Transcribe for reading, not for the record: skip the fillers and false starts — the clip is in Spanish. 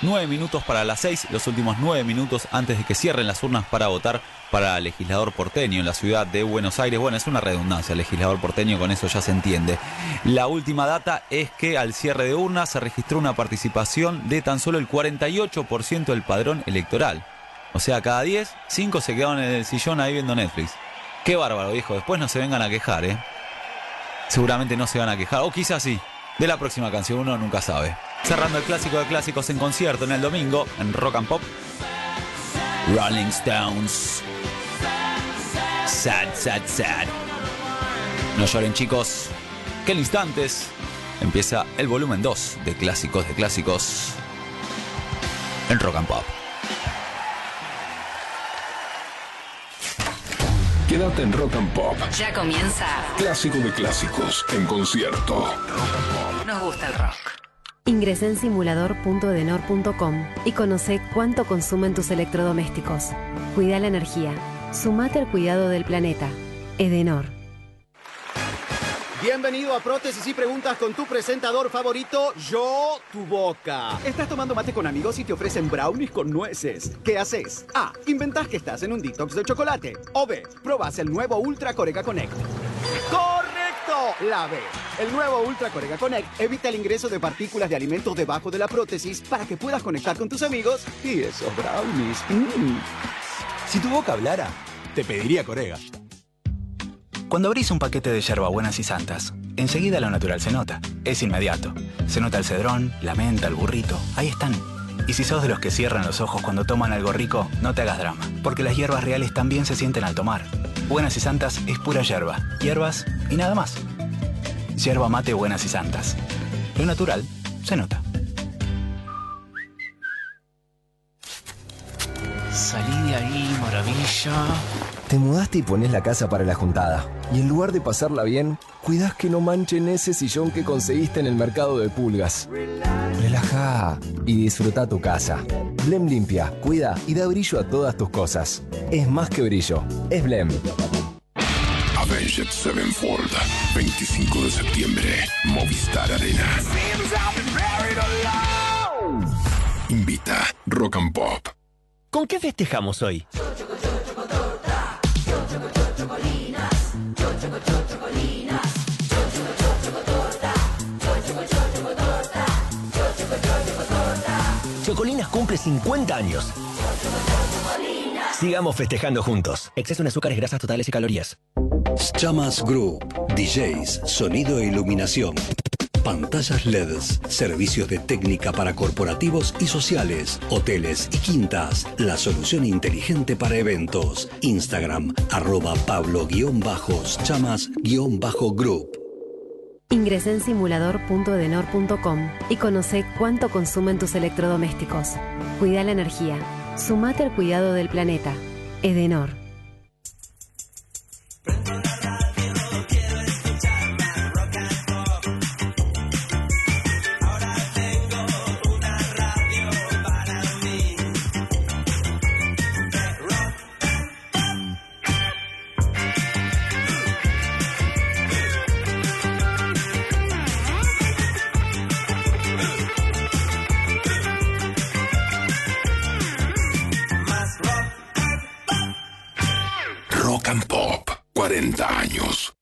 9 minutos para las 6, los últimos 9 minutos antes de que cierren las urnas para votar para legislador porteño en la ciudad de Buenos Aires. Bueno, es una redundancia, legislador porteño, con eso ya se entiende. La última data es que al cierre de urnas se registró una participación de tan solo el 48% del padrón electoral. O sea, cada 10, 5 se quedaron en el sillón ahí viendo Netflix. Qué bárbaro, viejo. Después no se vengan a quejar, ¿eh? Seguramente no se van a quejar, o quizás sí. De la próxima canción uno nunca sabe. Cerrando el clásico de clásicos en concierto en el domingo, en Rock and Pop, Rolling Stones. Sad, sad, sad. No lloren, chicos, que en instantes empieza el volumen 2 de clásicos en Rock and Pop. Quédate en Rock and Pop. Ya comienza. Clásico de clásicos en concierto. Nos gusta el rock. Ingresá en simulador.edenor.com y conoce cuánto consumen tus electrodomésticos. Cuida la energía. Sumate al cuidado del planeta. Edenor. Bienvenido a Prótesis y Preguntas con tu presentador favorito, Yo, tu boca. Estás tomando mate con amigos y te ofrecen brownies con nueces. ¿Qué haces? A. Inventás que estás en un detox de chocolate. O B. Probás el nuevo Ultra Corega Connect. ¡Correcto! La B. El nuevo Ultra Corega Connect evita el ingreso de partículas de alimentos debajo de la prótesis para que puedas conectar con tus amigos y esos brownies. Si tu boca hablara, te pediría Corega. Cuando abrís un paquete de yerbabuenas y santas, enseguida lo natural se nota. Es inmediato. Se nota el cedrón, la menta, el burrito. Ahí están. Y si sos de los que cierran los ojos cuando toman algo rico, no te hagas drama. Porque las hierbas reales también se sienten al tomar. Buenas y santas es pura yerba. Hierbas y nada más. Yerba mate buenas y santas. Lo natural se nota. Salí de ahí, maravilla. Te mudaste y pones la casa para la juntada. Y en lugar de pasarla bien, cuidás que no manchen ese sillón que conseguiste en el mercado de pulgas. Relajá y disfruta tu casa. Blem limpia, cuida y da brillo a todas tus cosas. Es más que brillo, es Blem. Avenged Sevenfold, 25 de septiembre, Movistar Arena. Invita Rock and Pop. ¿Con qué festejamos hoy? Chocolinas cumple 50 años. Sigamos festejando juntos. Exceso en azúcares, grasas totales y calorías. Chamas Group, DJs, sonido e iluminación. Pantallas LEDs, servicios de técnica para corporativos y sociales, hoteles y quintas. La solución inteligente para eventos. Instagram, @Pablo_Chamas_Group. Ingresá en simulador.edenor.com y conoce cuánto consumen tus electrodomésticos. Cuida la energía. Sumate al cuidado del planeta. Edenor. Rock and Pop, 40 años.